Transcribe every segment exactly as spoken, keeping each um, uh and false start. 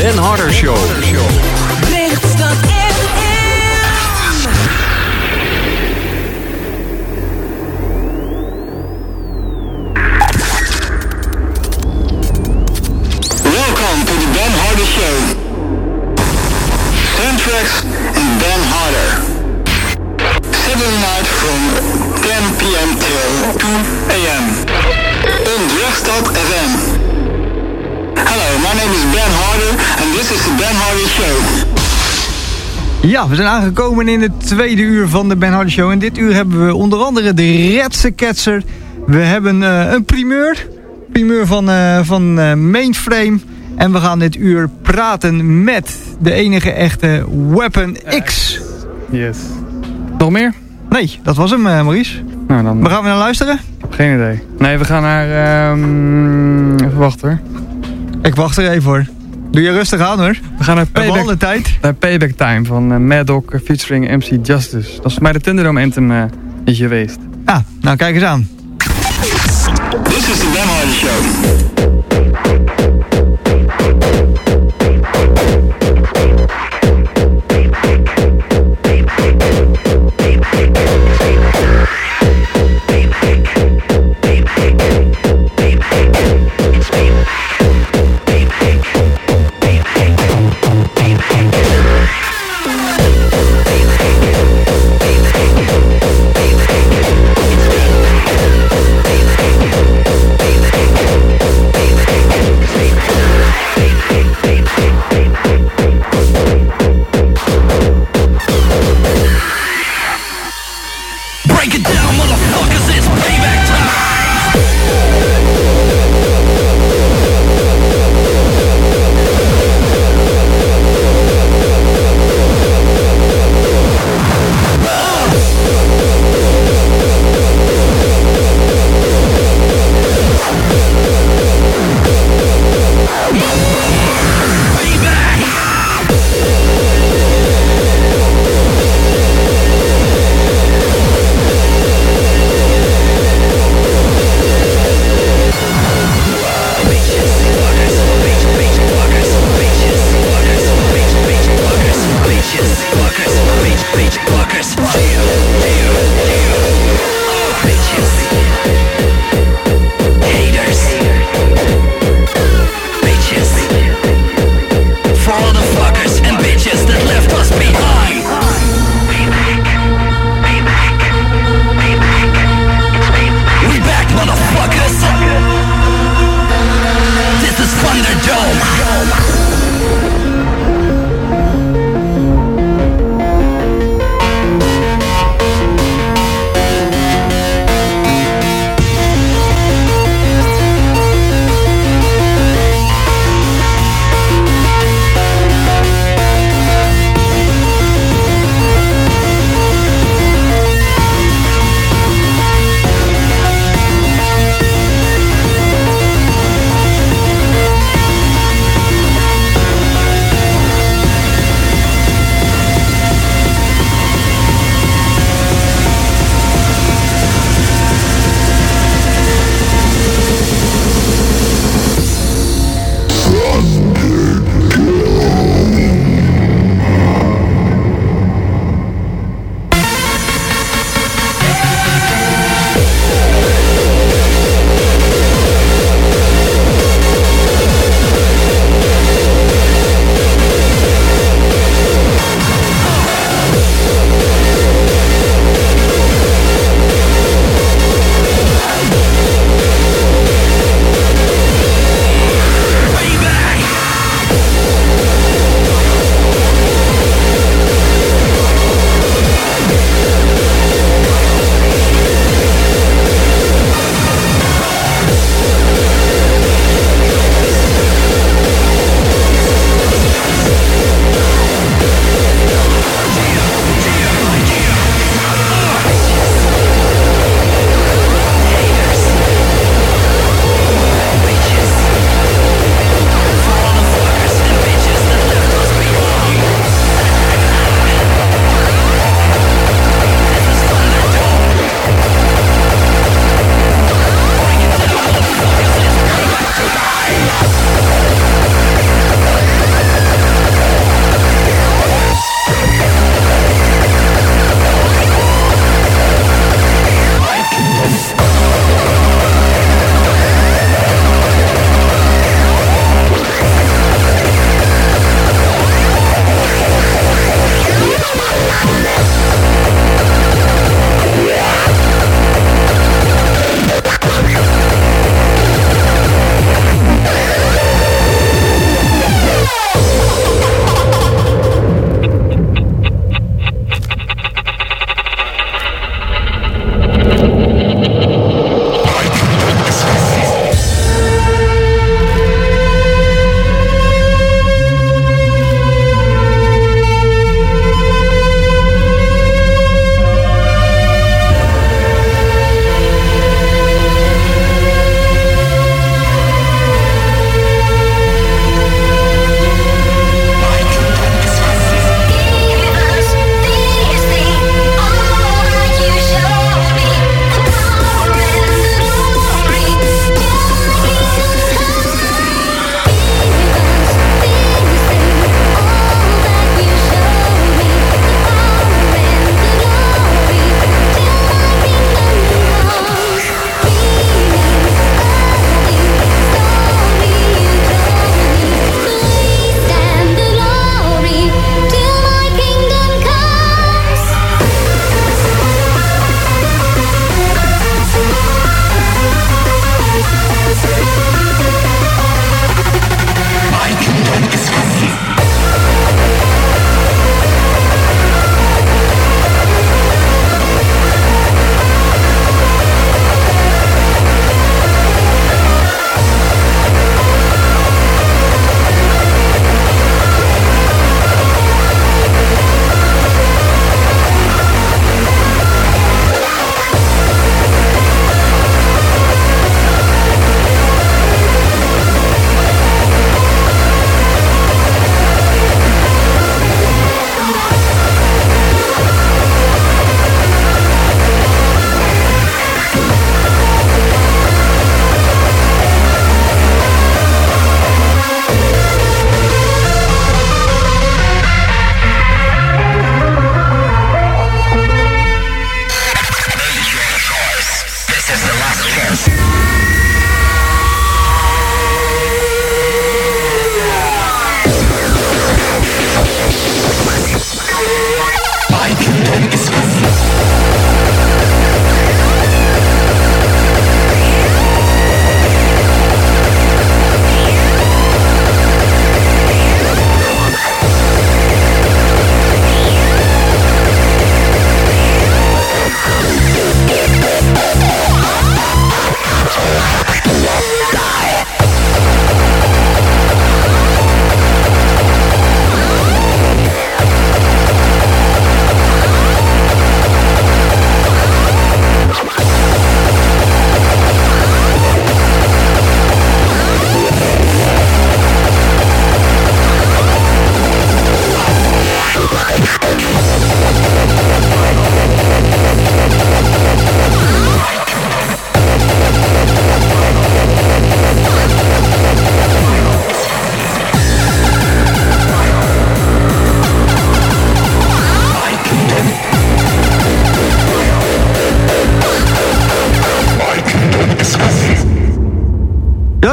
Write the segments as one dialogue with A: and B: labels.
A: Ben Harder Show.
B: Lichtstad F M.
C: Welcome to the Ben Harder Show. Soundtracks and Ben Harder. Saturday night from ten p.m. till two a.m. on Lichtstad F M. Hello, my name is Ben Harder and this is the Ben Harder Show.
D: Ja, we zijn aangekomen in het tweede uur van de Ben Harder Show. En dit uur hebben we onder andere de Redse Ketser. We hebben uh, een primeur. Primeur van, uh, van uh, Mainframe. En we gaan dit uur praten met de enige echte Weapon X.
E: Yes. Nog meer?
D: Nee, dat was hem, uh, Maurice.
E: Nou, dan...
D: Waar gaan we naar luisteren?
E: Geen idee. Nee, we gaan naar... Um... Even wachten hoor.
D: Ik wacht er even voor. Doe je rustig aan hoor.
E: We gaan naar Payback,
D: alle tijd.
E: naar Payback Time van uh, Mad Dog uh, featuring M C Justice. Dat is voor mij de Thunderdome Anthem uh, is geweest.
D: Ah, nou kijk eens aan.
C: This is the Ben Harder Show.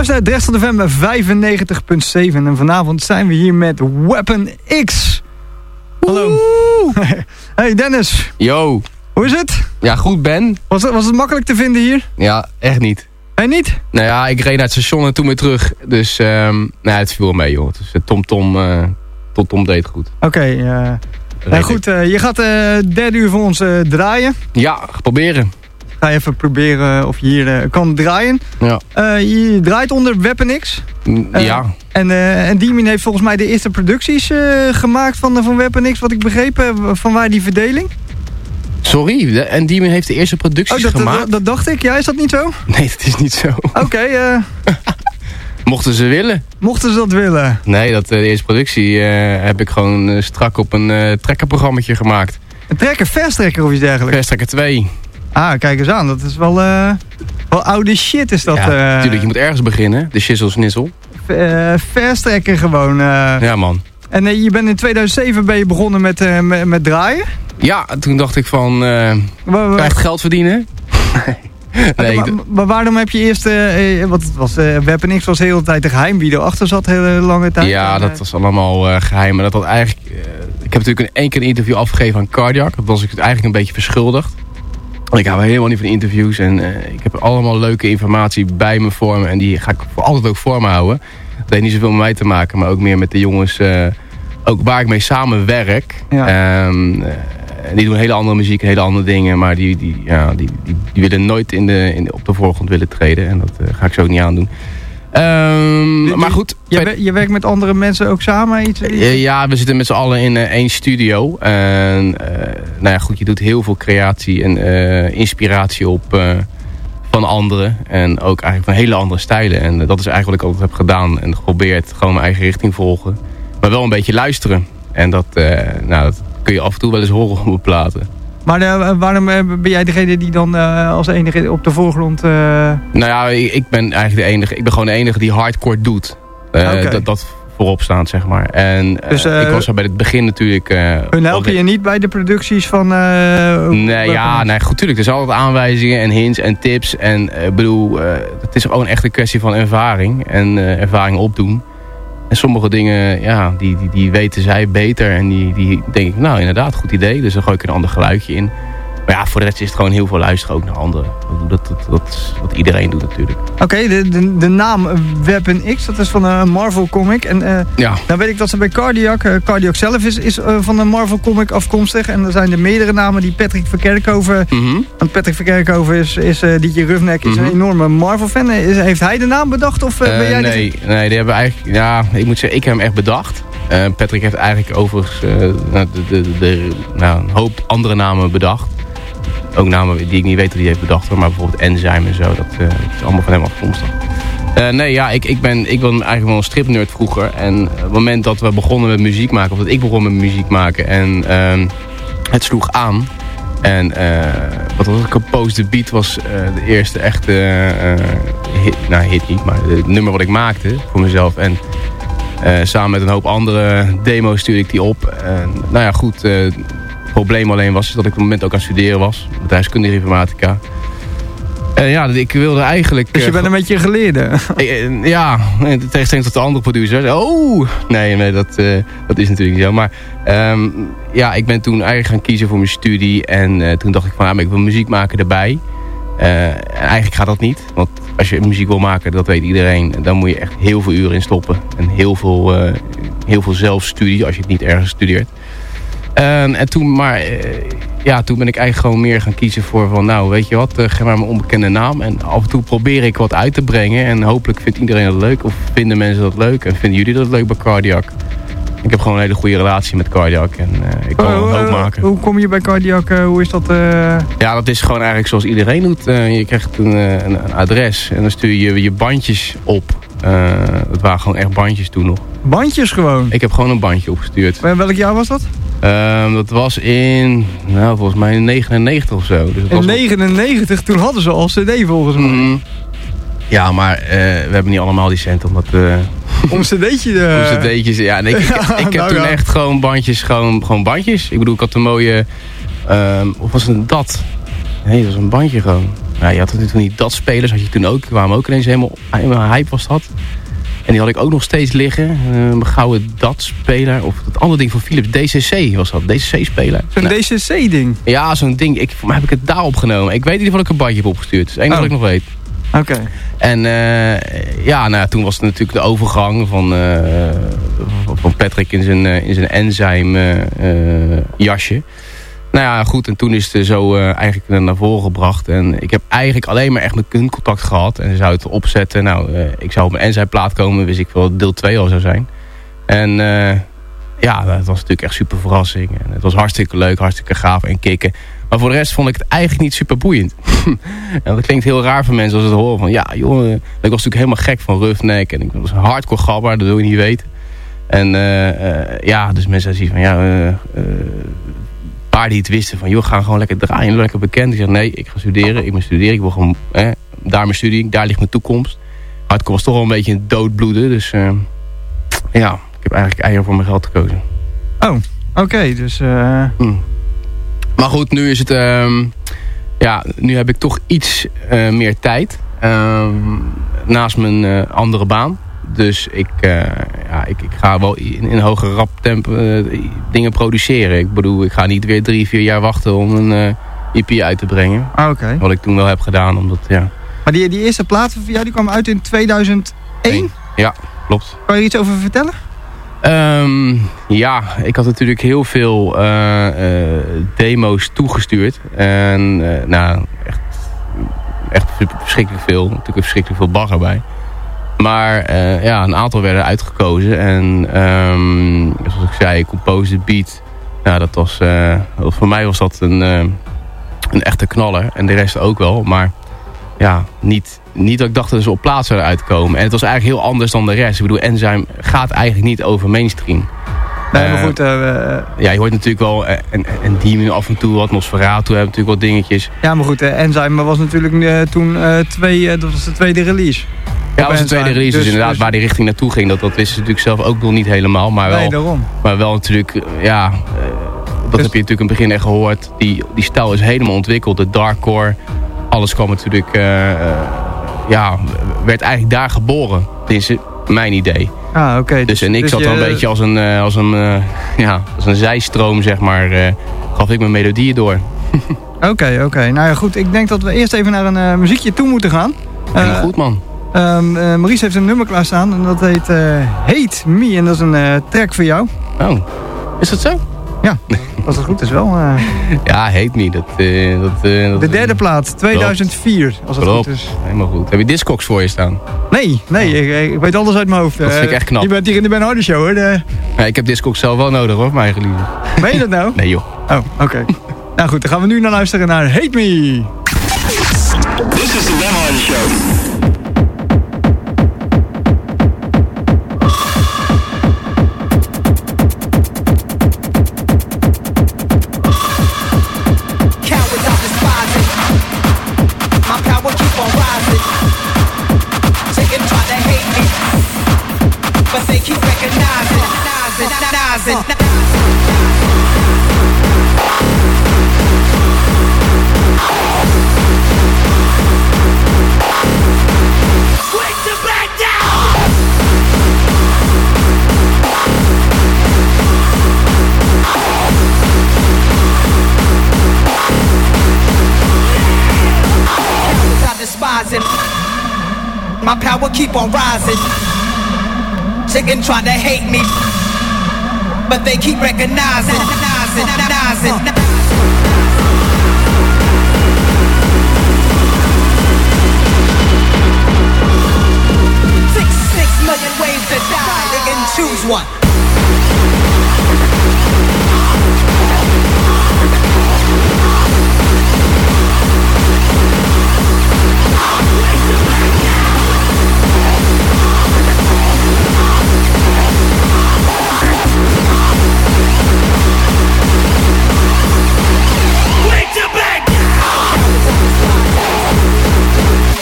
D: luister naar Drechtstad F M vijfennegentig komma zeven. En vanavond zijn we hier met Weapon X. Hallo. Hey Dennis.
A: Yo.
D: Hoe is het?
A: Ja, goed Ben.
D: Was het, was het makkelijk te vinden hier?
A: Ja, echt niet.
D: Hey, niet?
A: Nou ja, ik reed naar het station en toen weer terug. Dus, um, nou ja, het viel wel mee joh. Dus Tom Tom, uh, Tom Tom deed goed.
D: Oké, okay, uh, nou goed. Uh, je gaat de uh, derde uur voor ons uh, draaien.
A: Ja, proberen.
D: Ga je even proberen of je hier uh, kan draaien.
A: Ja.
D: Uh, je draait onder Weapon X.
A: Uh, ja.
D: En, uh, en Diemin heeft volgens mij de eerste producties uh, gemaakt van, van Weapon X. Wat ik begreep, uh, van waar die verdeling?
A: Sorry, de, en Diemin heeft de eerste producties
D: oh, dat,
A: gemaakt?
D: Dat, dat dacht ik. Ja, is dat niet zo?
A: Nee, dat is niet zo.
D: Oké. Okay, uh,
A: mochten ze willen.
D: Mochten ze dat willen?
A: Nee, dat, uh, de eerste productie uh, heb ik gewoon uh, strak op een uh, trekkerprogrammaatje gemaakt.
D: Een trekker, verstrekker of iets dergelijks?
A: Verstrekker twee.
D: Ah, kijk eens aan. Dat is wel, uh, wel oude shit is dat.
A: Ja,
D: uh,
A: natuurlijk. Je moet ergens beginnen. De shizzle snissel.
D: Uh, verstrekker gewoon. Uh.
A: Ja, man.
D: En uh, je bent in tweeduizend zeven ben je begonnen met, uh, met, met draaien?
A: Ja, toen dacht ik van, uh, krijgt geld verdienen? nee,
D: maar, maar waarom heb je eerst, uh, wat het was, uh, Weapon X was de hele tijd geheim wie erachter zat, hele lange tijd?
A: Ja,
D: en,
A: dat was allemaal uh, geheim. Maar dat had eigenlijk, uh, ik heb natuurlijk in één keer een interview afgegeven aan Cardiac. Dat was ik eigenlijk een beetje verschuldigd. Ik hou helemaal niet van interviews en uh, ik heb allemaal leuke informatie bij me voor me. En die ga ik voor altijd ook voor me houden. Dat heeft niet zoveel met mij te maken, maar ook meer met de jongens, uh, ook waar ik mee samenwerk. Ja. Um, uh, die doen hele andere muziek, hele andere dingen. Maar die, die, ja, die, die, die willen nooit in de, in de, op de voorgrond willen treden. En dat uh, ga ik zo ook niet aandoen. Um,
D: je,
A: maar goed.
D: Je, je, je werkt met andere mensen ook samen? Iets, iets?
A: Uh, ja, we zitten met z'n allen in uh, één studio. En uh, nou ja, goed, je doet heel veel creatie en uh, inspiratie op uh, van anderen. En ook eigenlijk van hele andere stijlen. En uh, dat is eigenlijk wat ik altijd heb gedaan. En geprobeerd gewoon mijn eigen richting volgen. Maar wel een beetje luisteren. En dat, uh, nou, dat kun je af en toe wel eens horen op mijn platen.
D: Maar uh, waarom uh, ben jij degene die dan uh, als enige op de voorgrond... Uh...
A: Nou ja, ik, ik ben eigenlijk de enige. Ik ben gewoon de enige die hardcore doet. Uh, okay. dat, dat voorop staat, zeg maar. En uh, dus, uh, ik was er bij het begin natuurlijk... Uh,
D: hun helpen je niet bij de producties van... Uh,
A: nee, ja, nee, goed, tuurlijk. Er zijn altijd aanwijzingen en hints en tips. En ik uh, bedoel, uh, het is gewoon echt een kwestie van ervaring. En uh, ervaring opdoen. En sommige dingen, ja, die, die, die weten zij beter. En die, die denk ik, nou inderdaad, goed idee. Dus dan gooi ik er een ander geluidje in. Maar ja, voor de rest is het gewoon heel veel luisteren ook naar anderen. Dat, dat, dat is wat iedereen doet natuurlijk.
D: Oké, okay, de, de, de naam Weapon X, dat is van een Marvel comic. En uh,
A: ja.
D: Dan weet ik dat ze bij Cardiac, uh, Cardiac zelf is, is uh, van een Marvel comic afkomstig. En er zijn er meerdere namen die Patrick Verkerkhoven...
A: Mm-hmm.
D: Want Patrick Verkerkhoven is, is uh, D J Roughneck, is mm-hmm. een enorme Marvel fan. Is, heeft hij de naam bedacht of uh, ben
A: uh,
D: jij...
A: Nee,
D: de...
A: nee, die hebben eigenlijk... Ja, ik moet zeggen, ik heb hem echt bedacht. Uh, Patrick heeft eigenlijk overigens uh, de, de, de, de, nou, een hoop andere namen bedacht. Ook namen die ik niet weet dat hij heeft bedacht. Maar bijvoorbeeld Enzyme en zo. Dat, uh, dat is allemaal van hem afkomstig. Uh, nee, ja, ik, ik, ben, ik was eigenlijk wel een stripnerd vroeger. En op het moment dat we begonnen met muziek maken. Of dat ik begon met muziek maken. En uh, het sloeg aan. En uh, wat was het? Compose the Beat was uh, de eerste echte uh, hit. Nou, hit niet. Maar het nummer wat ik maakte voor mezelf. En uh, samen met een hoop andere demo's stuurde ik die op. En, nou ja, goed... Uh, Het probleem alleen was dat ik op het moment ook aan het studeren was. Bedrijfskunde en informatica. En ja, ik wilde eigenlijk...
D: Dus je bent een beetje geleerde?
A: Ja, in tegenstelling tot de andere producers. Oh, nee, nee dat, uh, dat is natuurlijk niet zo. Maar um, ja, ik ben toen eigenlijk gaan kiezen voor mijn studie. En uh, toen dacht ik van, ja, maar ik wil muziek maken erbij. Uh, en eigenlijk gaat dat niet. Want als je muziek wil maken, dat weet iedereen. Dan moet je echt heel veel uren in stoppen. En heel veel, uh, heel veel zelfstudie als je het niet ergens studeert. Um, en toen, maar, uh, ja, toen ben ik eigenlijk gewoon meer gaan kiezen voor van, nou, weet je wat, uh, geef maar mijn onbekende naam. En af en toe probeer ik wat uit te brengen. En hopelijk vindt iedereen dat leuk. Of vinden mensen dat leuk. En vinden jullie dat leuk bij Cardiac. Ik heb gewoon een hele goede relatie met Cardiac. En uh, ik kan
D: oh,
A: een hoop
D: uh,
A: maken.
D: Hoe kom je bij Cardiac? Uh, hoe is dat? Uh...
A: Ja, dat is gewoon eigenlijk zoals iedereen doet. Uh, je krijgt een, uh, een, een adres. En dan stuur je je bandjes op. Uh, het waren gewoon echt bandjes toen nog.
D: Bandjes gewoon?
A: Ik heb gewoon een bandje opgestuurd.
D: En welk jaar was dat?
A: Um, dat was in, nou volgens mij in negenennegentig of zo. Dus
D: in negenennegentig, nog... toen hadden ze al cd volgens mij.
A: Mm, ja, maar uh, we hebben niet allemaal die cent om dat... Uh,
D: om een cd'tje... De...
A: om cd'tjes, ja. Nee, ik, ik, ik, ik heb nou, toen ja. echt gewoon bandjes, gewoon, gewoon bandjes. Ik bedoel, ik had een mooie... Um, of was het dat? Nee, dat was een bandje gewoon. je had natuurlijk niet dat spelers, had je toen ook, kwamen ook ineens helemaal, helemaal hype was dat. En die had ik ook nog steeds liggen. Uh, mijn gouden dat-speler. Of het andere ding van Philips. D C C was dat. D C C-speler.
D: Zo'n nou, D C C-ding?
A: Ja, zo'n ding. Ik, voor mij heb ik het daar opgenomen. Ik weet niet of ik een bandje heb opgestuurd. Dat is het enige
D: oh.
A: wat ik nog weet.
D: Oké. Okay.
A: En uh, ja, nou, toen was het natuurlijk de overgang van, uh, van Patrick in zijn, uh, in zijn Enzyme uh, jasje. Nou ja, goed. En toen is het zo uh, eigenlijk naar voren gebracht. En ik heb eigenlijk alleen maar echt met hun contact gehad. En ze zou het opzetten. Nou, uh, ik zou op mijn Enzyme plaat komen. Wist ik wel dat deel twee al zou zijn. En uh, ja, dat was natuurlijk echt super verrassing. En het was hartstikke leuk, hartstikke gaaf en kicken. Maar voor de rest vond ik het eigenlijk niet super boeiend. En dat klinkt heel raar voor mensen als ze het horen. Van ja, joh, ik was natuurlijk helemaal gek van Roughneck. En ik was hardcore gabber, dat wil je niet weten. En uh, uh, ja, dus mensen zien van ja... Uh, uh, paar die het wisten van, joh, gaan gewoon lekker draaien, lekker bekend. Ik zeg, nee, ik ga studeren, ik ben studeren, ik wil gewoon, eh, daar mijn studie, daar ligt mijn toekomst. Hardcore was toch wel een beetje een doodbloeden, dus uh, ja, ik heb eigenlijk eieren voor mijn geld gekozen.
D: Oh, oké, okay, dus... Uh...
A: Hmm. Maar goed, nu is het, um, ja, nu heb ik toch iets uh, meer tijd, um, naast mijn uh, andere baan. Dus ik, uh, ja, ik, ik ga wel in, in een hogere rap tempo uh, dingen produceren. Ik bedoel, ik ga niet weer drie, vier jaar wachten om een uh, E P uit te brengen.
D: Ah, okay.
A: Wat ik toen wel heb gedaan, omdat, ja.
D: Maar die, die eerste plaat van jou, die kwam uit in tweeduizend één?
A: Ja, klopt.
D: Kan je er iets over vertellen?
A: Um, ja, ik had natuurlijk heel veel uh, uh, demo's toegestuurd. En uh, nou, echt, echt verschrikkelijk veel. Natuurlijk verschrikkelijk veel bagger bij. Maar uh, ja, een aantal werden uitgekozen. En um, zoals ik zei, Compose the Beat. Nou, dat was, uh, voor mij was dat een, uh, een echte knaller. En de rest ook wel. Maar ja, niet, niet dat ik dacht dat ze op plaats zouden uitkomen. En het was eigenlijk heel anders dan de rest. Ik bedoel, Enzyme gaat eigenlijk niet over mainstream.
D: Nee, maar goed. Uh, uh,
A: ja, je hoort natuurlijk wel uh, een, een Demon af en toe, wat Nosferatu hebben natuurlijk wat dingetjes.
D: Ja, maar goed, uh, Enzyme was natuurlijk uh, toen uh, twee, uh, dat was de tweede release.
A: Ja, dat was de tweede release, dus, dus inderdaad dus... waar die richting naartoe ging, dat, dat wisten ze natuurlijk zelf ook nog niet helemaal. Maar wel,
D: nee, daarom.
A: Maar wel natuurlijk, ja, uh, dat dus... heb je natuurlijk in het begin echt gehoord. Die, die stijl is helemaal ontwikkeld, de darkcore, alles kwam natuurlijk, uh, uh, ja, werd eigenlijk daar geboren. Dat is mijn idee.
D: Ah, oké. Okay.
A: Dus,
D: dus
A: en ik
D: dus
A: zat
D: je...
A: wel een beetje als een, uh, als een, uh, ja, als een zijstroom, zeg maar, uh, gaf ik mijn melodieën door.
D: Oké, okay, oké. Okay. Nou ja, goed. Ik denk dat we eerst even naar een uh, muziekje toe moeten gaan.
A: Helemaal uh, goed, man.
D: Um, uh, Maurice heeft een nummer klaarstaan en dat heet uh, Hate Me. En dat is een uh, track voor jou.
A: Oh, is dat zo?
D: Ja, als het goed is wel. Uh...
A: Ja, Hate Me. Dat, uh, dat, uh, dat
D: de derde plaat, tweeduizend vier, klopt. Als het
A: klopt.
D: goed is.
A: Helemaal goed. Heb je Discogs voor je staan?
D: Nee, nee, oh. ik, ik weet alles uit mijn hoofd.
A: Dat vind ik echt knap.
D: Je bent hier in de Ben Harder Show, hoor. De...
A: Ja, ik heb Discogs zelf wel nodig, hoor, mijn eigen liefde.
D: Meen je dat nou?
A: Nee, joh.
D: Oh, oké. Okay. Nou goed, dan gaan we nu naar luisteren naar Hate Me.
C: This is the Ben Harder Show.
B: My power keep on rising. Chicken try to hate me, but they keep recognizing. Six, six million ways to die. They can choose one.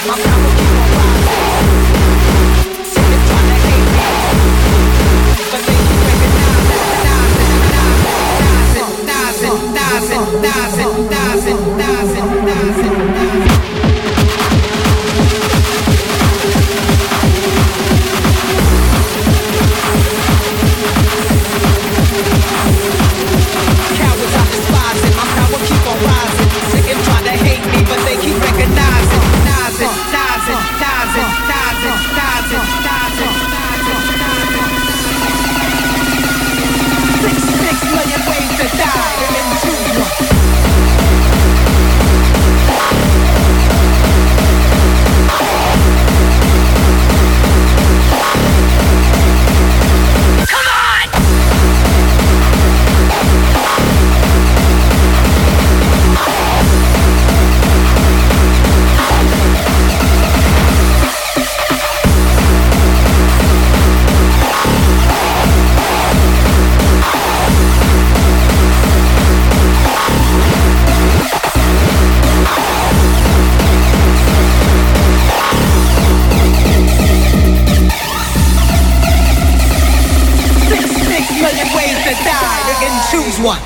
B: But they million ways to die. You can choose one.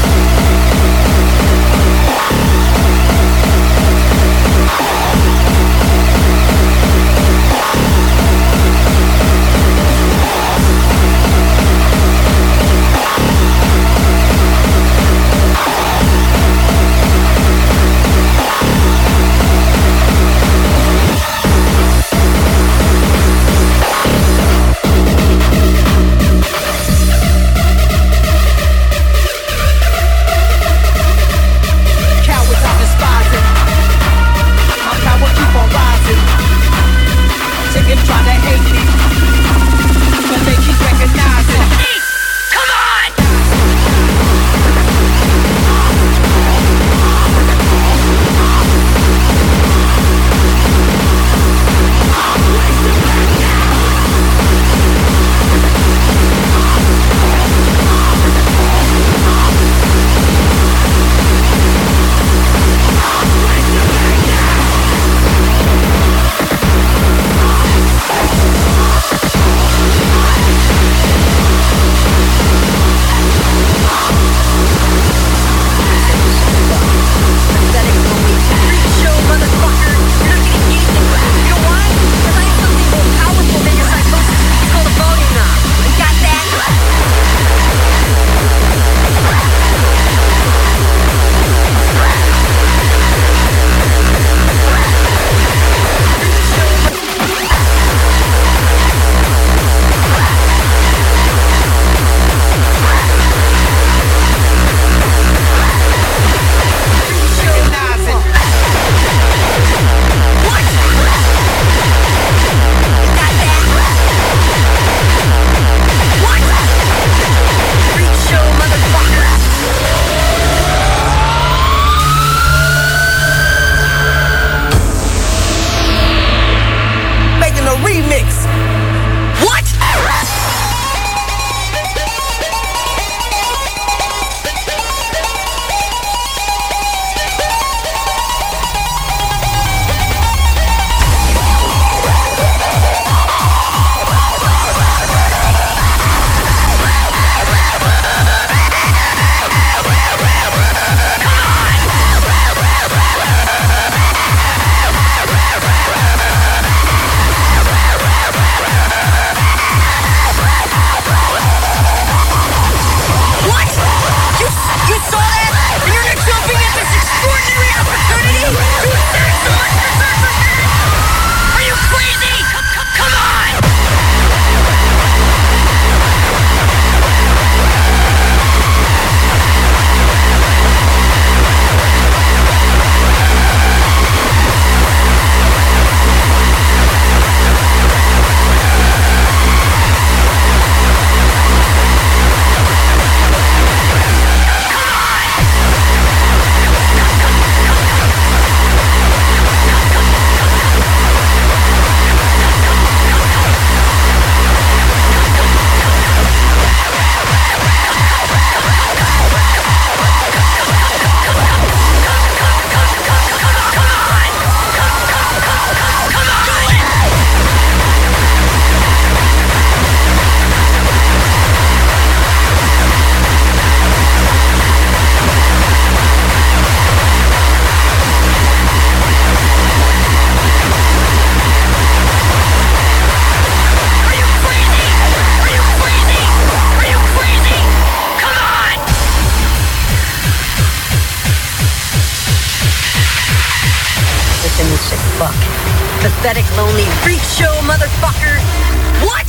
F: Pathetic, lonely freak show, motherfucker. What?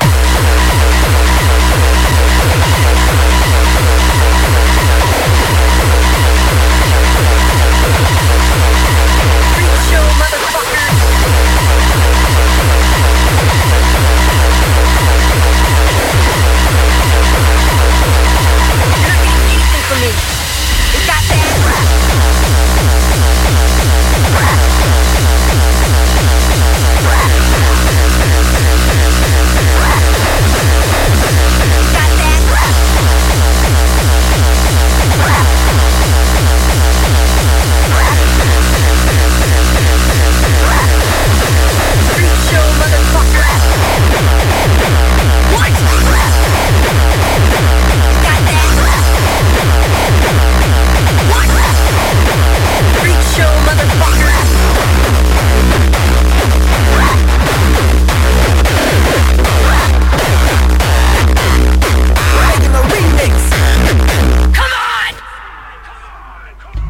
F: Freak show, motherfucker. You're not getting anything from me. You got that?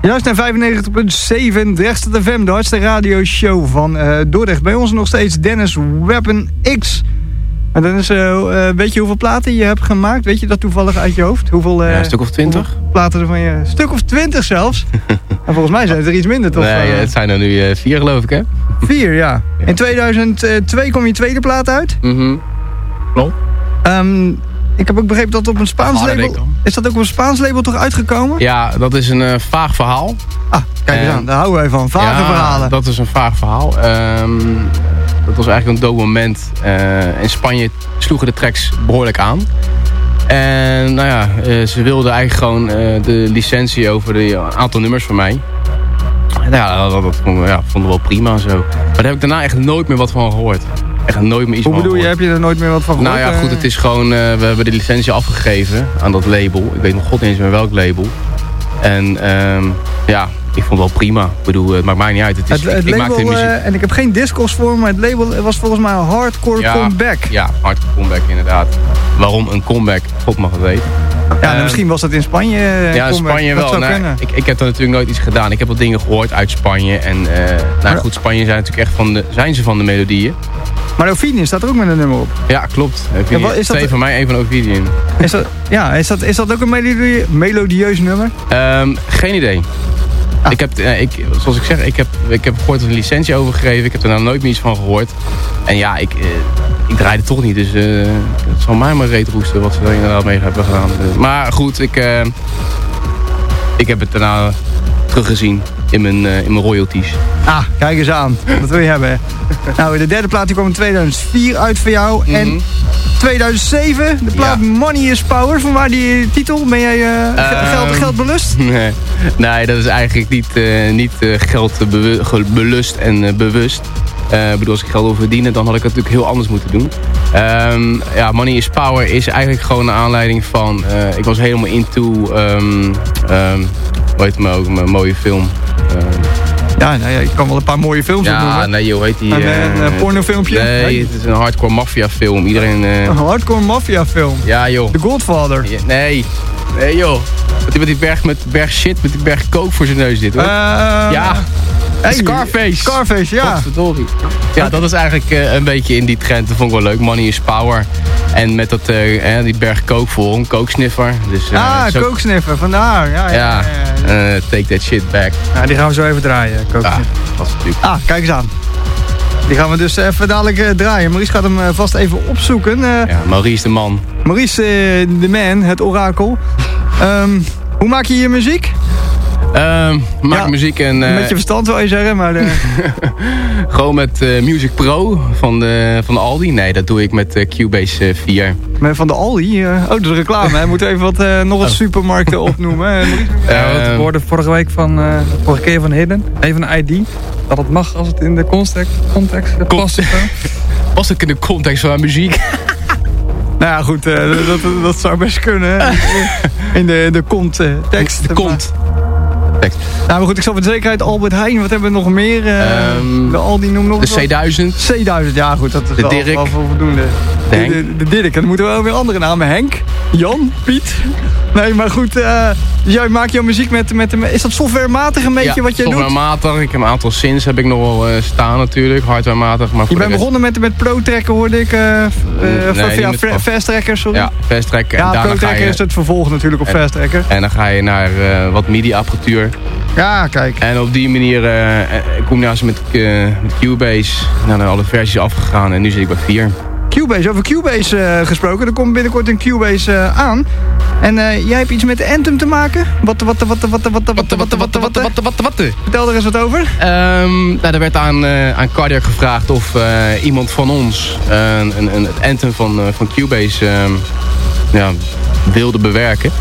D: luistert naar vijfennegentig komma zeven Drechtstad F M, de hardste radioshow van uh, Dordrecht. Bij ons nog steeds Dennis Weapon X. En dan is, uh, uh, weet je hoeveel platen je hebt gemaakt? Weet je dat toevallig uit je hoofd? Hoeveel, uh,
A: ja, een stuk of twintig.
D: Platen er van je? Een stuk of twintig zelfs. En volgens mij zijn het er iets minder, toch?
A: Nee, het zijn er nu uh, vier, geloof ik, hè?
D: Vier, ja. ja. In tweeduizend twee kwam je tweede plaat uit.
A: Mm-hmm. Klopt.
D: Um, ik heb ook begrepen dat op een Spaans label... Is dat ook op een Spaans label toch uitgekomen?
A: Ja, dat is een uh, vaag verhaal.
D: Ah, kijk eens aan. Daar houden wij van. Vage
A: ja,
D: verhalen.
A: Dat is een vaag verhaal. Um, dat was eigenlijk een dood moment. Uh, in Spanje sloegen de tracks behoorlijk aan. En nou ja, uh, ze wilden eigenlijk gewoon uh, de licentie over een aantal nummers van mij. Ja, dat, dat vonden we ja, vonden we wel prima en zo. Maar daar heb ik daarna echt nooit meer wat van gehoord. Echt nooit meer iets
D: Hoe
A: van
D: bedoel je,
A: gehoord.
D: heb je er nooit meer wat van gehoord?
A: Nou ja, goed, het is gewoon... Uh, we hebben de licentie afgegeven aan dat label. Ik weet nog god eens meer welk label. En um, ja, ik vond het wel prima. Ik bedoel, het maakt mij niet uit. Het is,
D: het, het
A: ik, ik
D: label,
A: maakte muziek.
D: Uh, en ik heb geen discos voor, maar het label was volgens mij een hardcore
A: ja,
D: comeback.
A: Ja, hardcore comeback inderdaad. Waarom een comeback? God mag het weten.
D: Ja, uh, misschien was dat in Spanje. Uh,
A: ja, in Spanje wel. Nou, ik, ik heb er natuurlijk nooit iets gedaan. Ik heb wat dingen gehoord uit Spanje. En uh, nou goed, Spanje zijn natuurlijk echt van de, zijn ze van de melodieën.
D: Maar Ovidian staat er ook met een nummer op.
A: Ja, klopt. Ja, is Twee dat, van mij, één van Ovidian.
D: Is dat, ja, is dat, is dat ook een melodie, melodieus nummer?
A: Um, geen idee. Ah. Ik heb, uh, ik, zoals ik zeg, ik heb, ik heb gehoord dat een licentie overgegeven. Ik heb er nou nooit meer iets van gehoord. En ja, ik, uh, ik draaide toch niet. Dus uh, het zal mij maar reet roesten wat ze er inderdaad mee hebben gedaan. Uh, maar goed, ik, uh, ik heb het daarna teruggezien in mijn, uh, in mijn royalties.
D: Ah, kijk eens aan. Dat wil je hebben. Nou, de derde plaat die kwam in tweeduizend vier uit voor jou. Mm-hmm. En tweeduizend zeven, de plaat ja. Money is Power. Vanwaar die titel? Ben jij uh, uh, geld, geld belust?
A: Nee. nee, dat is eigenlijk niet, uh, niet uh, geld bewu- belust en uh, bewust. Uh, ik bedoel, als ik geld wil verdienen, dan had ik het natuurlijk heel anders moeten doen. Um, ja, Money is Power is eigenlijk gewoon een aanleiding van... Uh, ik was helemaal into... Um, um, hoe heet het maar ook, een mooie film. Uh,
D: Ja, nou ja, ik kan wel een paar mooie films
A: ja,
D: opnoemen.
A: Ja, nee joh, heet die...
D: Een, uh, een pornofilmpje?
A: Nee, nee, het is een hardcore maffia film. Iedereen... Uh...
D: Een hardcore maffia film?
A: Ja joh.
D: The Godfather?
A: Ja, nee. Nee joh. Met die, met die berg, met berg shit, met die berg coke voor zijn neus dit hoor. Uh,
D: ja.
A: Hey, Scarface.
D: Scarface, ja.
A: Godverdorie. Ja, dat is eigenlijk uh, een beetje in die trend. Dat vond ik wel leuk. Money is Power. En met dat, uh, eh, die berg coke voor hem. Coke sniffer. Dus, uh,
D: ah,
A: zo...
D: coke sniffer. Vandaar. Ja, ja,
A: ja, ja, ja. Uh, take that shit back.
D: Ja, die gaan we zo even draaien. Coke
A: ja,
D: sniffer.
A: dat is natuurlijk.
D: Ah, kijk eens aan. Die gaan we dus even dadelijk uh, draaien. Maurice gaat hem uh, vast even opzoeken. Uh,
A: ja, Maurice de man.
D: Maurice uh, de man, het orakel. Um, hoe maak je je muziek?
A: Um, maak ja, muziek en... Uh,
D: met je verstand wil je zeggen, maar... De...
A: Gewoon met uh, Music Pro van de, van de Aldi. Nee, dat doe ik met uh, Cubase uh, vier.
D: Maar van de Aldi? Uh, oh, de reclame. Hè? Moeten even wat, uh, nog wat oh. supermarkten opnoemen.
E: Ja, uh, we hoorden vorige week van... Uh, de vorige keer van Hidden. Even een I D. Dat het mag als het in de context, context uh, past.
A: Past het in de context van muziek?
D: Nou ja, goed. Uh, dat, dat, dat zou best kunnen. In de, de context.
A: De kont.
D: Nou, maar goed, ik zal voor de zekerheid Albert Heijn. Wat hebben we nog meer? Uh, um, de Aldi noem nog
A: De C duizend.
D: C duizend, ja goed. Dat is
A: de
D: wel,
A: Dirk.
D: wel voldoende.
A: De,
D: de, de, de Dirk. En dan moeten we wel weer andere namen. Henk, Jan, Piet. Nee, maar goed. Uh, jij maakt jouw muziek met, met... Is dat softwarematig een beetje
A: ja,
D: wat jij doet?
A: softwarematig. Ik heb een aantal synths heb ik nog wel uh, staan natuurlijk. Hardwarematig. Maar
D: je bent begonnen met, met Pro-Tracker hoorde ik. Uh, uh,
A: nee,
D: ja, Fast Tracker, sorry.
A: Ja, Fast Tracker.
D: Ja, Pro-Tracker is het vervolg natuurlijk op
A: en,
D: Fast Tracker.
A: En dan ga je naar uh, wat MIDI-apparatuur.
D: Ja, kijk.
A: En op die manier uh, ik kom nou eens met, uh, met Cubase. Nou, dan alle versies afgegaan en nu zit ik bij vier.
D: Cubase, over Cubase uh, gesproken. Er komt binnenkort een Cubase uh, aan. En uh, jij hebt iets met de Anthem te maken. Wat, wat, wat, wat, wat, wat, wat, wat, wat, wat, wat, wat, wat, Vertel er eens wat over.
A: Um, nou, er werd aan, uh, aan Cardiac gevraagd of uh, iemand van ons uh, een, een, het Anthem van, uh, van Cubase uh, ja, wilde bewerken.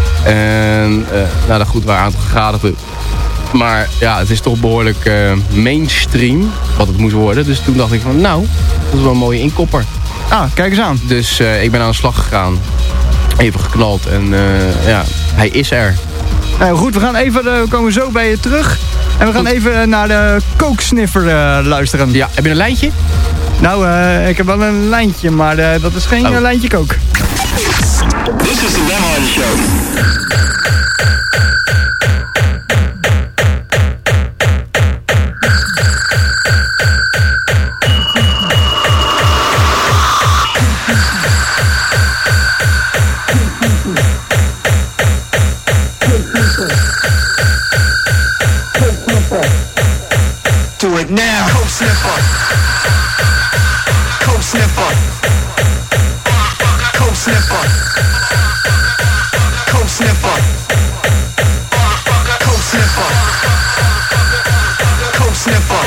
A: En uh, nou, dat goed, waren aan het gegadigden. Maar ja, het is toch behoorlijk uh, mainstream wat het moest worden. Dus toen dacht ik van, nou, dat is wel een mooie inkopper.
D: Ah, kijk eens aan.
A: Dus uh, ik ben aan de slag gegaan. Even geknald en uh, ja, hij is er.
D: Nou goed, we gaan even, uh, we komen zo bij je terug. En we gaan goed. even naar de Coke Sniffer uh, luisteren.
A: Ja, heb je een lijntje?
D: Nou, uh, ik heb wel een lijntje, maar uh, dat is geen oh. uh, lijntje coke.
C: This is the Ben Hardy Show. sniffer. Coke sniffer. Coke sniffer. Coke sniffer.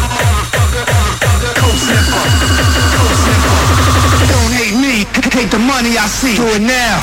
C: Coke sniffer. Coke sniffer. Don't hate me, hate the money I see. Do it now.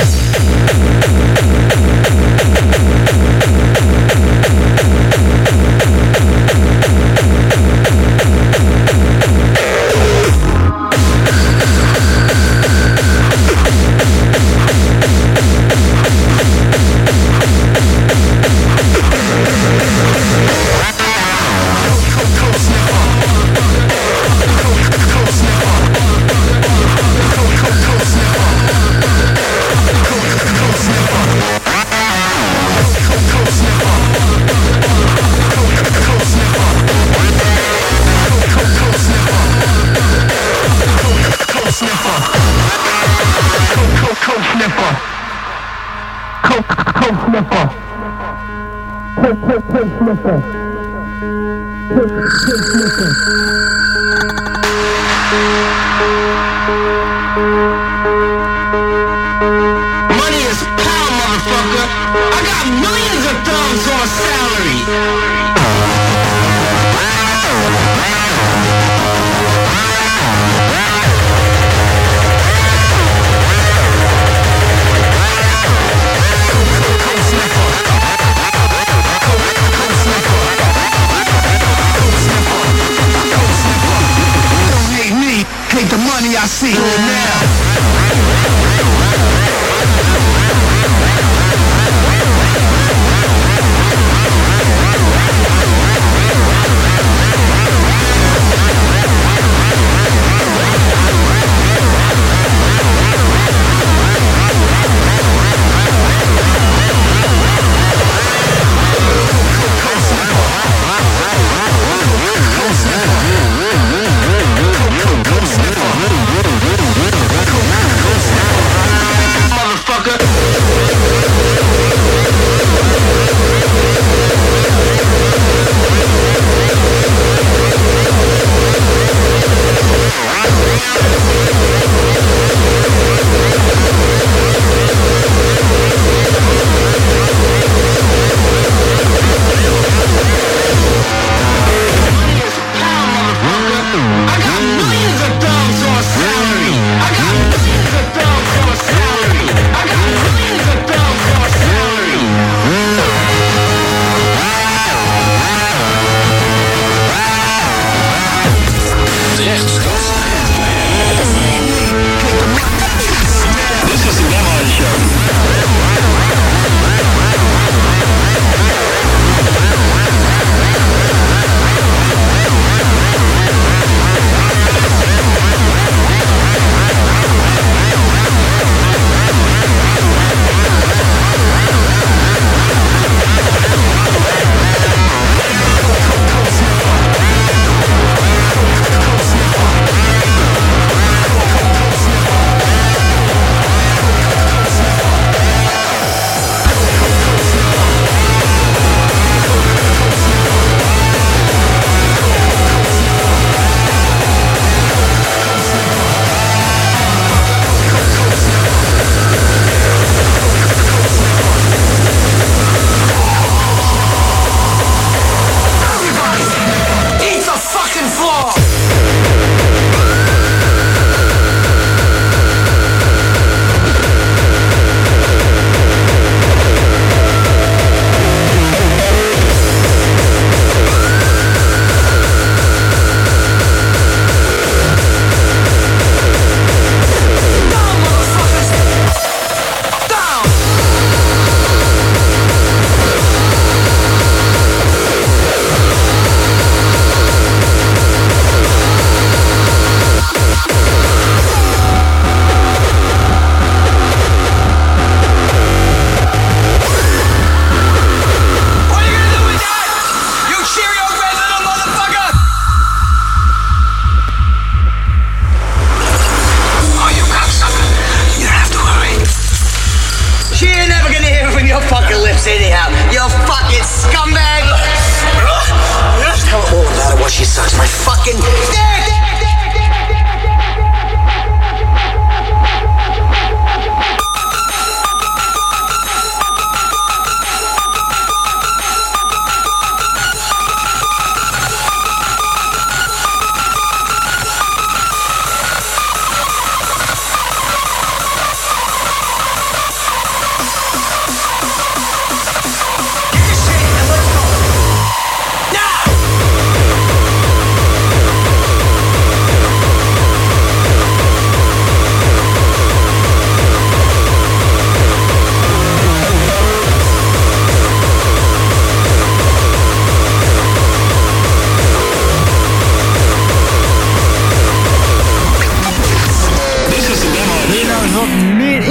C: Money is power, motherfucker. I got millions of thumbs on a salary. Take the money I see now.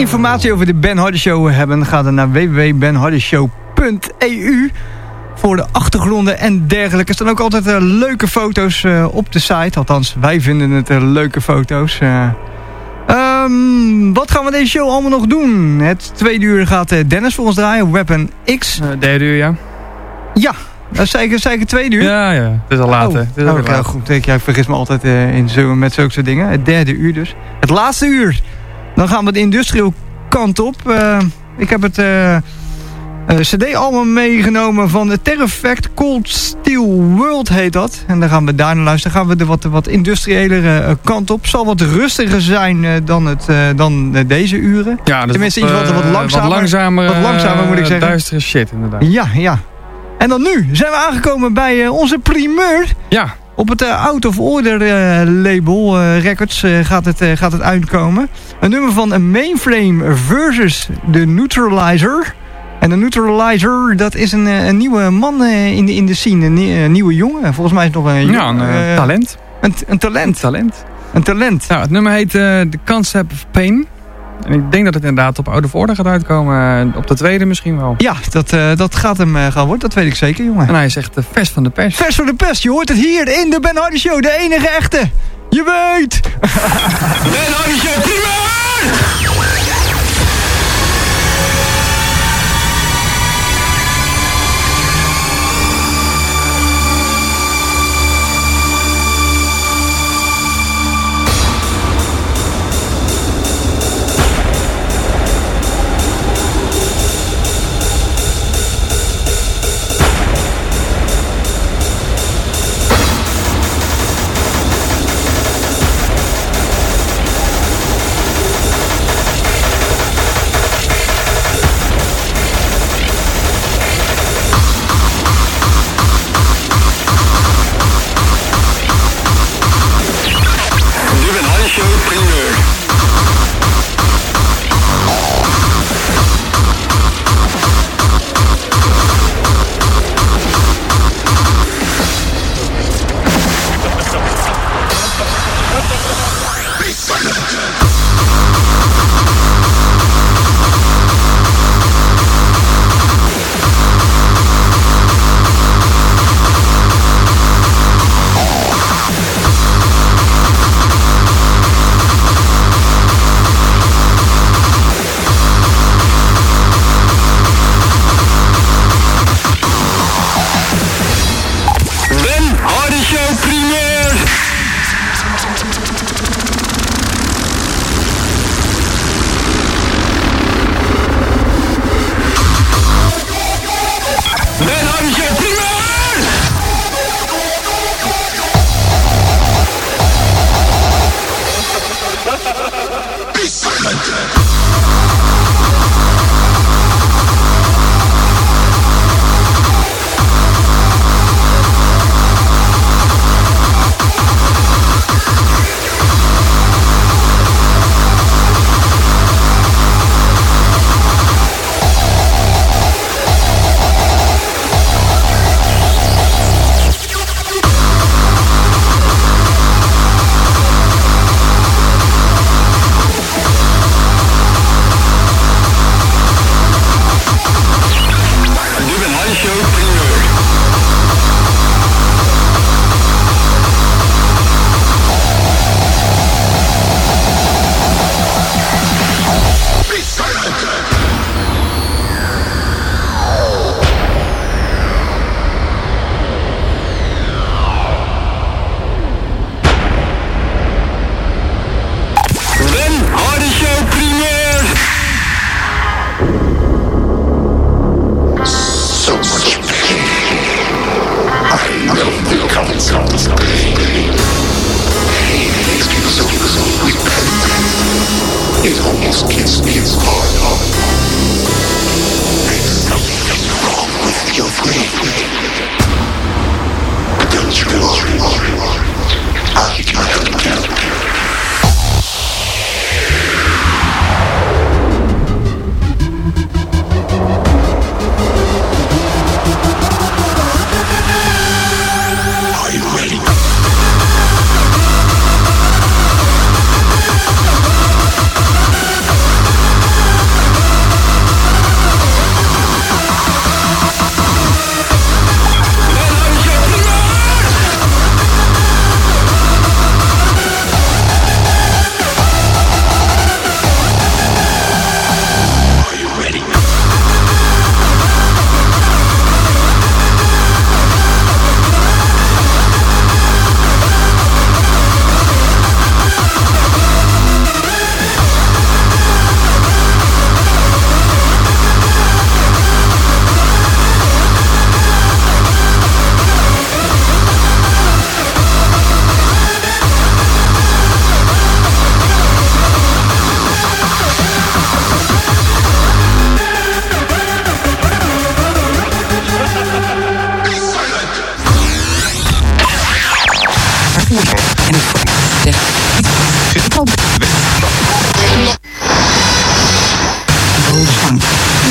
D: informatie over de Ben Hardy Show hebben, ga dan naar w w w punt ben hardy show punt e u voor de achtergronden en dergelijke. Er staan ook altijd uh, leuke foto's uh, op de site. Althans, wij vinden het uh, leuke foto's. Uh, um, wat gaan we deze show allemaal nog doen? Het tweede uur gaat uh, Dennis voor ons draaien. Weapon X.
E: Uh, derde uur, ja.
D: Ja. Uh, zei, ik, zei ik het tweede uur?
E: Ja, ja. Het is al laat.
D: Oh,
E: Het is al
D: oh, ja, goed. Ik, ja, ik vergis me altijd uh, in zo, met zulke soort dingen. Het derde uur dus. Het laatste uur. Dan gaan we de industrial kant op. Uh, ik heb het uh, uh, C D-album meegenomen van de Terrorfact. Cold Steel World heet dat. En dan gaan we daar naar luisteren. Dan gaan we de wat, wat industriëlere uh, kant op. Zal wat rustiger zijn uh, dan, het, uh, dan uh, deze uren.
E: Ja, dus
D: tenminste
E: wat,
D: iets wat, wat langzamer.
E: Wat langzamer,
D: wat langzamer moet ik zeggen.
E: Duistere shit, inderdaad.
D: Ja, ja. En dan nu zijn we aangekomen bij uh, onze primeur.
E: Ja.
D: Op het uh, Out of Order uh, label uh, Records uh, gaat, het, uh, gaat het uitkomen. Een nummer van een Mainframe versus de Neutralizer. En de Neutralizer, dat is een, een nieuwe man uh, in, de, in de scene. Een, een nieuwe jongen. Volgens mij is het nog een,
E: ja, een uh, talent.
D: Een, een talent.
E: Een talent.
D: Een talent.
E: Nou, het nummer heet uh, The Concept of Pain. En ik denk dat het inderdaad op Out of Order gaat uitkomen. Op de tweede misschien wel.
D: Ja, dat, uh, dat gaat hem uh, gaan worden. Dat weet ik zeker, jongen.
E: En hij is echt uh, vers van de pers.
D: Vers van de pers. Je hoort het hier in de Ben Hardy Show. De enige echte. Je weet.
C: Ben Hardy Show primeur!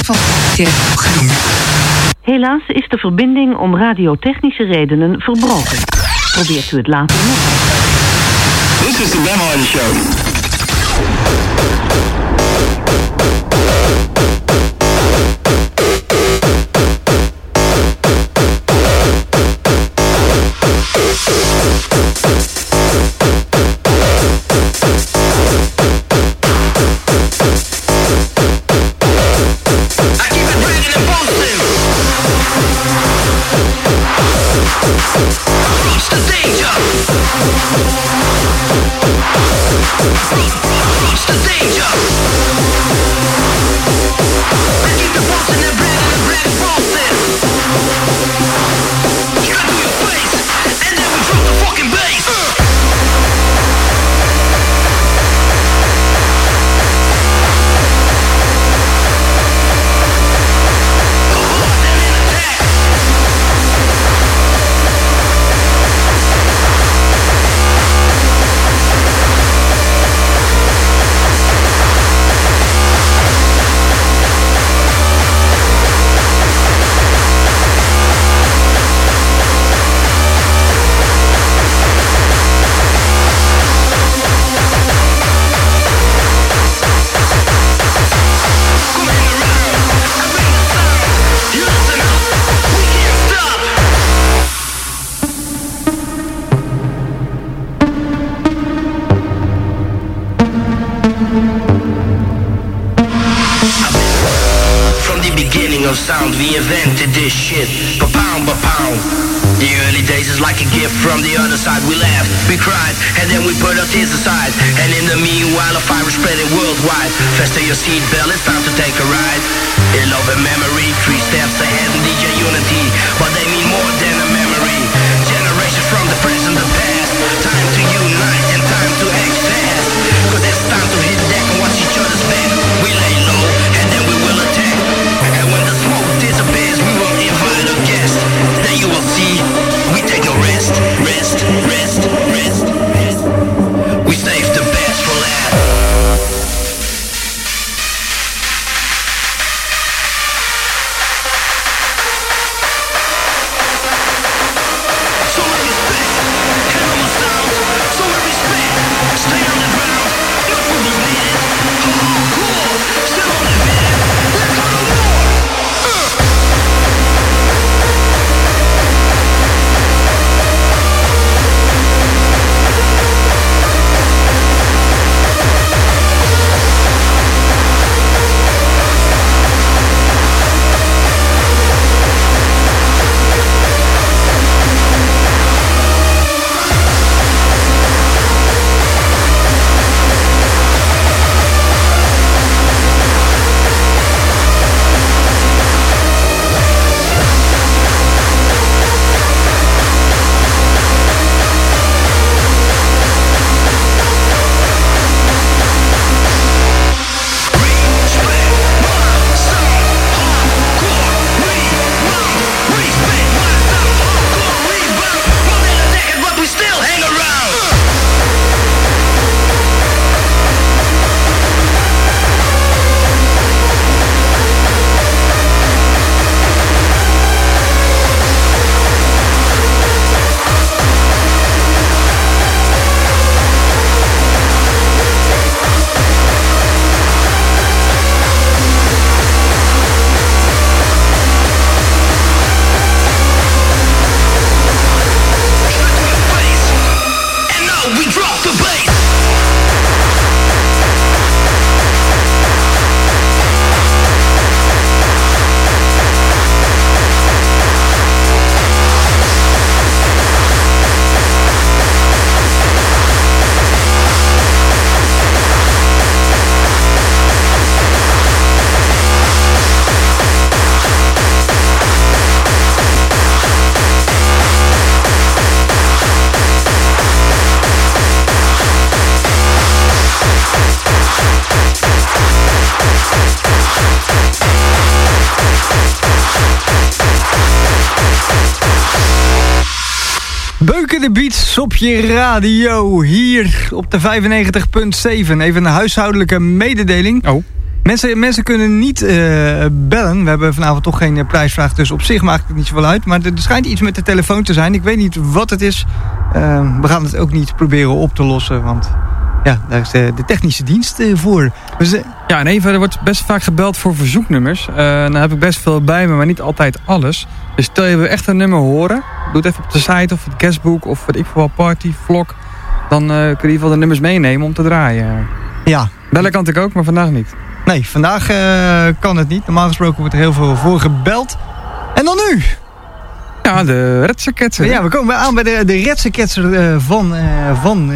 G: van dit programma.
H: Helaas is de verbinding om radiotechnische redenen verbroken. Probeert u het later nog.
C: This is the Ben Hardy Show.
I: Sound, we invented this shit, per pound, per pound. The early days is like a gift from the other side. We laughed, we cried, and then we put our tears aside. And in the meanwhile, a fire is spreading worldwide. Fasten your seatbelt, it's time to take a ride. In love and memory, three steps ahead in D J Unity, but they mean more than a memory. Generations from the present, the past. Time to unite and time to act fast. Cause it's time to hit deck and watch each other's back. We lay low, and then we will attack. And when the smoke disappears, we will invite a guest. Then you will see, we take no rest, rest, rest, rest, rest. We save the best for last. So I respect, handle my sound. So I respect, stay on the ground. No food was needed. Oh, cool, still on the bed. Let's go to war.
D: Beuken de Beats op je radio hier op de vijfennegentig punt zeven. Even een huishoudelijke mededeling.
E: Oh.
D: Mensen, mensen kunnen niet uh, bellen. We hebben vanavond toch geen uh, prijsvraag, dus op zich maakt het niet zoveel uit. Maar er schijnt iets met de telefoon te zijn. Ik weet niet wat het is. Uh, we gaan het ook niet proberen op te lossen, want ja, daar is de, de technische dienst uh, voor. Dus, uh,
E: ja, en even, er wordt best vaak gebeld voor verzoeknummers. Uh, dan heb ik best veel bij me, maar niet altijd alles. Dus stel je wil echt een nummer horen, doe het even op de site of het guestbook of wat ik voor wel party, vlog. Dan uh, kun je in ieder geval de nummers meenemen om te draaien.
D: Ja.
E: Bellen kan ik ook, maar vandaag niet.
D: Nee, vandaag uh, kan het niet. Normaal gesproken wordt er heel veel voor gebeld. En dan nu?
E: Ja, de Redse-ketser.
D: Ja, we komen aan bij de, de Redse-ketser uh, van, uh, van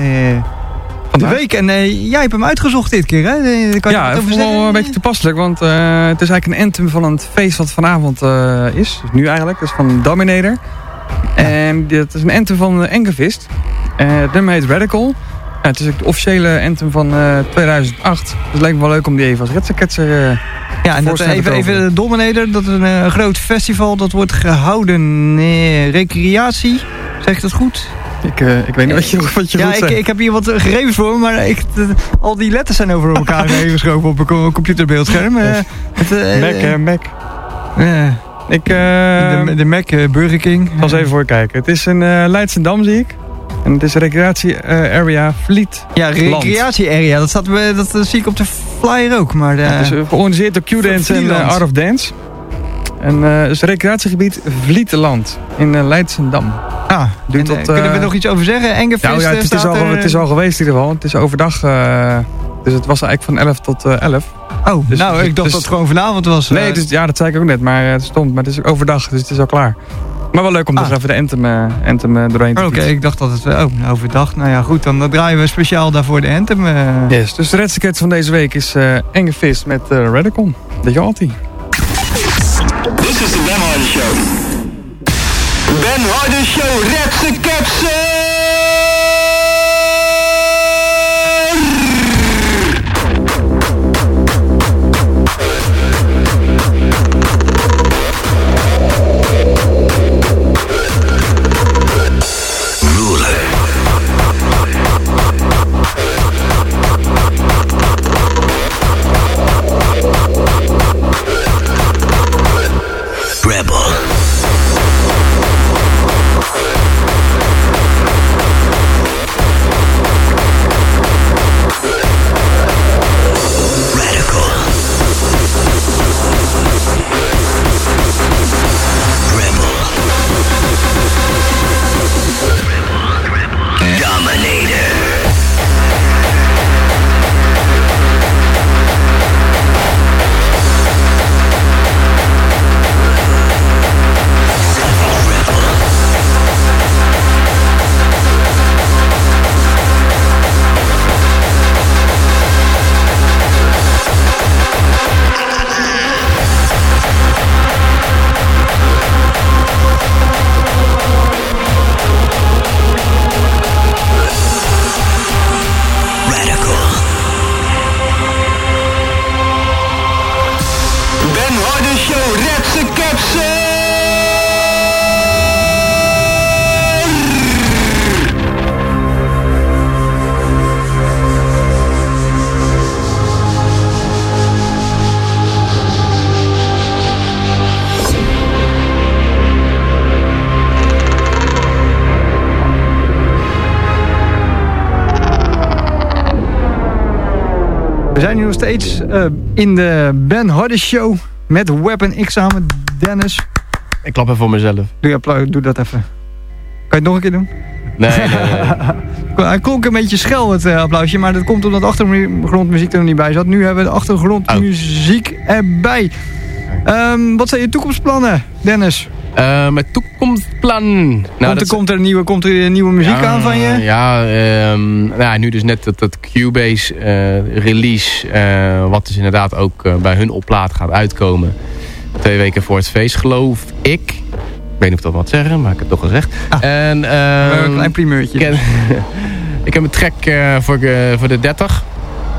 D: uh, de week. En uh, jij hebt hem uitgezocht dit keer, hè? Kan je
E: ja, het is wel een beetje toepasselijk. Want uh, het is eigenlijk een anthem van het feest wat vanavond uh, is. Dus nu eigenlijk. Dat is van Dominator. Ja. En dit is een anthem van Engevist. Uh, het nummer heet Radical. Ja, het is ook de officiële anthem van uh, tweeduizend acht. Dus het leek me wel leuk om die even als Redse-ketser uh,
D: ja, en dat even, even Dominator, dat is een uh, groot festival. Dat wordt gehouden nee, recreatie. Zeg ik dat goed?
E: Ik, uh, ik weet niet wat je, wat je
D: ja,
E: goed zegt.
D: Ja, ik, ik heb hier wat gegevens voor me, maar ik, de, al die letters zijn over elkaar heen geschoven op een computerbeeldscherm. Uh, het, uh,
E: Mac, hè, Mac.
D: Uh,
E: ik, uh,
D: de, de Mac, uh, Burger King.
E: Ik ga eens even voor kijken. Het is een uh, Leidschendam, zie ik. En het is recreatie-area uh, Vliet.
D: Ja, recreatie-area. Dat, staat, dat, dat zie ik op de flyer ook. Maar de,
E: ja, het is uh, georganiseerd door Q-Dance en uh, Art of Dance. En uh, het is recreatiegebied Vlieteland in uh, Leidschendam.
D: Ah,
E: Duurt
D: en,
E: tot,
D: uh, kunnen we
E: uh,
D: nog iets over zeggen? Engevist
E: nou, ja, het, het, is al,
D: er,
E: het is al geweest in ieder geval. Het is overdag. Uh, dus het was eigenlijk van elf tot elf.
D: Oh, dus, nou, ik dacht dus, dat het gewoon vanavond was.
E: Nee, uh, dus, ja, dat zei ik ook net. Maar het stond. Maar het is overdag, dus het is al klaar. Maar wel leuk om ah. nog even de anthem, uh, anthem uh, doorheen te
D: Oké, okay, ik dacht dat het oh, overdag. Nou ja, goed, dan, dan draaien we speciaal daarvoor de anthem. Uh.
E: Yes, dus de redskets van deze week is uh, Engevist met uh, Radical. De Jalti.
C: This is the Ben Harder Show. Ben Harder Show, redskets.
D: We zijn nu nog steeds uh, in de Ben Harder Show met Weapon X samen. Dennis.
A: Ik klap even voor mezelf.
D: Doe, je, doe dat even. Kan je het nog een keer doen?
A: Nee, nee, nee.
D: Hij klonk een beetje schel, het uh, applausje. Maar dat komt omdat de achtergrondmuziek er nog niet bij zat. Nu hebben we de achtergrondmuziek oh. erbij. Um, wat zijn je toekomstplannen, Dennis?
A: Uh, mijn toekomstplan. Nou,
D: komt, er, komt, er nieuwe, komt er nieuwe muziek ja, aan van je?
A: Ja, um, nou ja, nu dus net dat, dat Cubase uh, release. Uh, wat dus inderdaad ook uh, bij hun op plaat gaat uitkomen. Twee weken voor het feest, geloof ik. Ik weet niet of dat wat zeggen, maar ik heb het toch gezegd.
D: Ah,
A: en, uh,
D: een klein primeurtje.
A: Ik, ik heb een track uh, voor, uh, voor de dertig.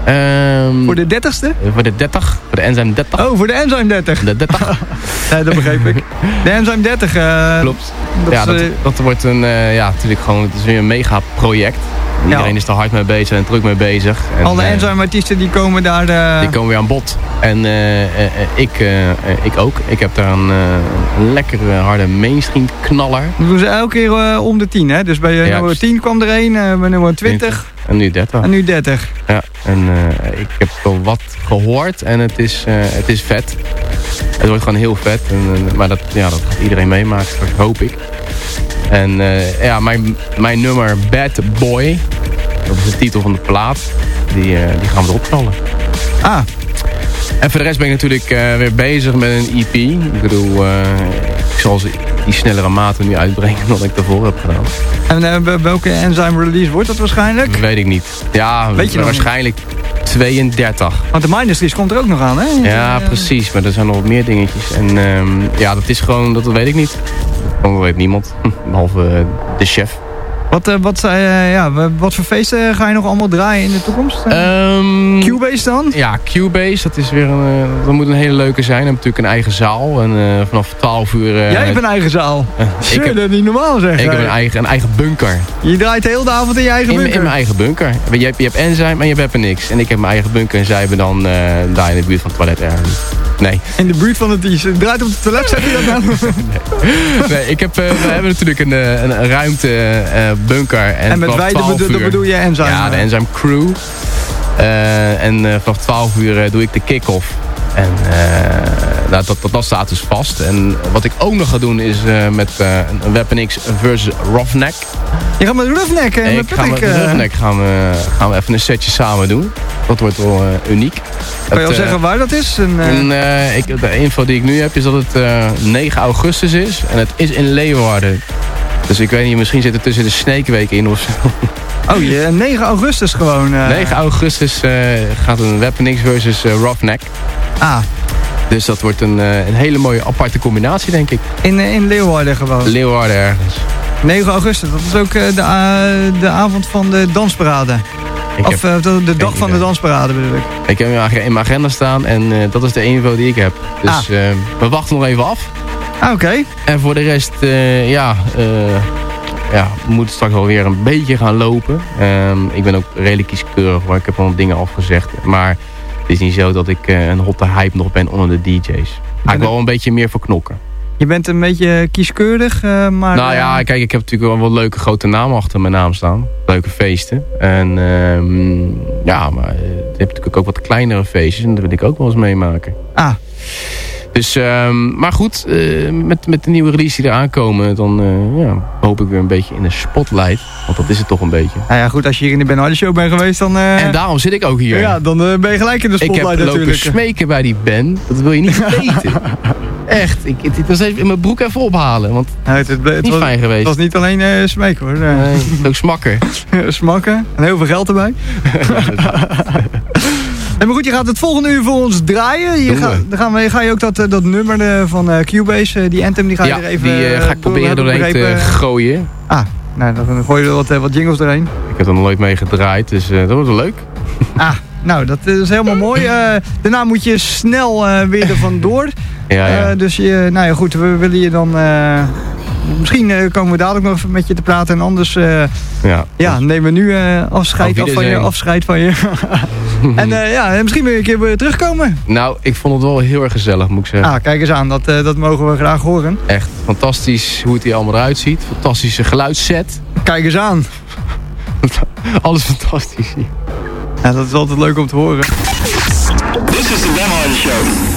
A: Um,
D: Voor de dertigste?
A: Voor de dertig. Voor de Enzyme dertig.
D: Oh, voor de Enzyme dertig.
A: De dertig.
D: Nee, dat begreep ik. De Enzyme dertig. Uh,
A: Klopt.
D: Dat,
A: ja,
D: is,
A: dat,
D: uh,
A: dat wordt een, uh, ja, natuurlijk gewoon, het is weer een mega project. Iedereen
D: ja.
A: is er hard mee bezig en druk mee bezig. En,
D: alle
A: uh,
D: Enzyme-artiesten die komen daar... Uh...
A: Die komen weer aan bod. En uh, uh, ik, uh, ik ook. Ik heb daar een, uh, een lekkere, harde mainstream knaller.
D: Dat doen ze elke keer uh, om de tien, hè? Dus bij uh, ja, nummer tien kwam er een, uh, bij nummer twintig.
A: En nu dertig.
D: En nu dertig.
A: Ja, en uh, ik heb wel wat gehoord en het is, uh, het is vet. Het wordt gewoon heel vet. En, uh, maar dat, ja, dat gaat iedereen meemaken, straks hoop ik. En uh, ja, mijn, mijn nummer Bad Boy, dat is de titel van de plaat, die, uh, die gaan we erop knallen.
D: Ah.
A: En voor de rest ben ik natuurlijk uh, weer bezig met een E P. Ik bedoel, uh, ik zal ze die snellere maten nu uitbrengen dan ik daarvoor heb gedaan.
D: En uh, welke Enzyme release wordt dat waarschijnlijk?
A: Weet ik niet. Ja, weet je waarschijnlijk tweeëndertig.
D: Want de Minus komt er ook nog aan, hè?
A: Ja, precies. Maar er zijn nog wat meer dingetjes. En um, ja, dat is gewoon, dat weet ik niet. Dat weet niemand. Behalve uh, de chef.
D: Wat, uh, wat, uh, ja, wat voor feesten ga je nog allemaal draaien in de toekomst?
A: Um,
D: Cubase dan?
A: Ja, Cubase. Dat is weer een, uh, dat moet een hele leuke zijn. We hebben natuurlijk een eigen zaal. En uh, vanaf twaalf uur... Uh,
D: Jij hebt een eigen zaal. Uh, ik heb, dat niet normaal zeg.
A: Ik heb een eigen, een eigen bunker.
D: Je draait de hele avond in je eigen
A: in,
D: bunker?
A: In mijn eigen bunker. Je hebt, je hebt Enzyme en je hebt niks. En ik heb mijn eigen bunker en zij hebben dan uh, daar in de buurt van het toilet ergens. Nee.
D: In de buurt van het t-shirt. Draait op het toilet, zet je dat aan?
A: nee. nee, ik heb, uh, we hebben natuurlijk een, een, een ruimte uh, bunker. En,
D: en met wij, dat bedoel, bedoel je Enzyme?
A: Ja, de Enzyme Crew. Uh, en uh, vanaf twaalf uur uh, doe ik de kick-off. En uh, nou, dat, dat, dat staat dus vast. En wat ik ook nog ga doen is uh, met uh, een Weapon X versus Roughneck.
D: Je gaat met Roughneck en met
A: Patrick? Met Roughneck gaan we, gaan we even een setje samen doen. Dat wordt wel uh, uniek.
D: Kan je al uh, zeggen waar dat is? En, uh...
A: en, uh, ik, de info die ik nu heb is dat het uh, negen augustus is. En het is in Leeuwarden. Dus ik weet niet, misschien zit er tussen de Sneekweek in of zo.
D: Oh, je, negen augustus gewoon. Uh...
A: negen augustus uh, gaat een Weapon X versus uh, Roughneck.
D: Ah.
A: Dus dat wordt een, uh, een hele mooie aparte combinatie, denk ik.
D: In, uh, in Leeuwarden gewoon?
A: Leeuwarden ergens.
D: negen augustus, dat is ook uh, de, uh, de avond van de dansparade. Ik of uh, de, de dag van de dansparade bedoel ik.
A: Ik heb hem in mijn agenda staan en uh, dat is de info die ik heb. Dus ah. uh, we wachten nog even af.
D: Ah, oké. Okay.
A: En voor de rest, uh, ja, uh, ja, we moeten straks wel weer een beetje gaan lopen. Um, ik ben ook redelijk kieskeurig, maar ik heb al dingen afgezegd. Maar het is niet zo dat ik uh, een hotte hype nog ben onder de D J's. Maar ik wil wel een beetje meer voor knokken.
D: Je bent een beetje kieskeurig, uh, maar...
A: Nou ja, kijk, ik heb natuurlijk wel wat leuke grote namen achter mijn naam staan. Leuke feesten. En um, ja, maar uh, je hebt natuurlijk ook wat kleinere feestjes. En dat wil ik ook wel eens meemaken.
D: Ah.
A: Dus, um, maar goed, uh, met, met de nieuwe release die eraan komen, dan uh, ja, hoop ik weer een beetje in de spotlight. Want dat is het toch een beetje.
D: Nou ja, goed, als je hier in de Ben Hardy Show bent geweest, dan... Uh...
A: En daarom zit ik ook hier.
D: Ja, dan uh, ben je gelijk in de spotlight natuurlijk.
A: Ik heb lopen smeken bij die Ben, dat wil je niet weten. Echt, ik, ik, ik was even in mijn broek even ophalen, want
D: ja, het, het, het
A: niet
D: was,
A: fijn geweest.
D: Het was niet alleen uh, smeken hoor.
A: Nee, het is ook smakken.
D: Smakken, en heel veel geld erbij. En maar goed, je gaat het volgende uur voor ons draaien. Je ga, dan gaan we, ga je ook dat, dat nummer van uh, Cubase, uh, die Anthem, die ga je
A: ja,
D: er even...
A: die uh, ga ik door, proberen doorheen te gooien.
D: Ah, nou, dan gooi je er wat, uh, wat jingles doorheen.
A: Ik heb er nog nooit mee gedraaid, dus uh, dat wordt wel leuk.
D: Ah, nou, dat is helemaal mooi. Uh, daarna moet je snel uh, weer er vandoor.
A: Ja, ja.
D: Uh, dus je, nou ja, goed, we willen je dan... Uh, misschien uh, komen we dadelijk nog even met je te praten. En anders uh, ja, ja, nemen we nu uh, afscheid, af van je, afscheid van je. En uh, ja, misschien wil je een keer weer terugkomen.
A: Nou, ik vond het wel heel erg gezellig, moet ik zeggen.
D: Ah, kijk eens aan. Dat, uh, dat mogen we graag horen.
A: Echt fantastisch hoe het hier allemaal eruit ziet. Fantastische geluidsset.
D: Kijk eens aan.
A: Alles fantastisch.
D: Ja, dat is altijd leuk om te horen.
C: This is the Ben Hardy Show.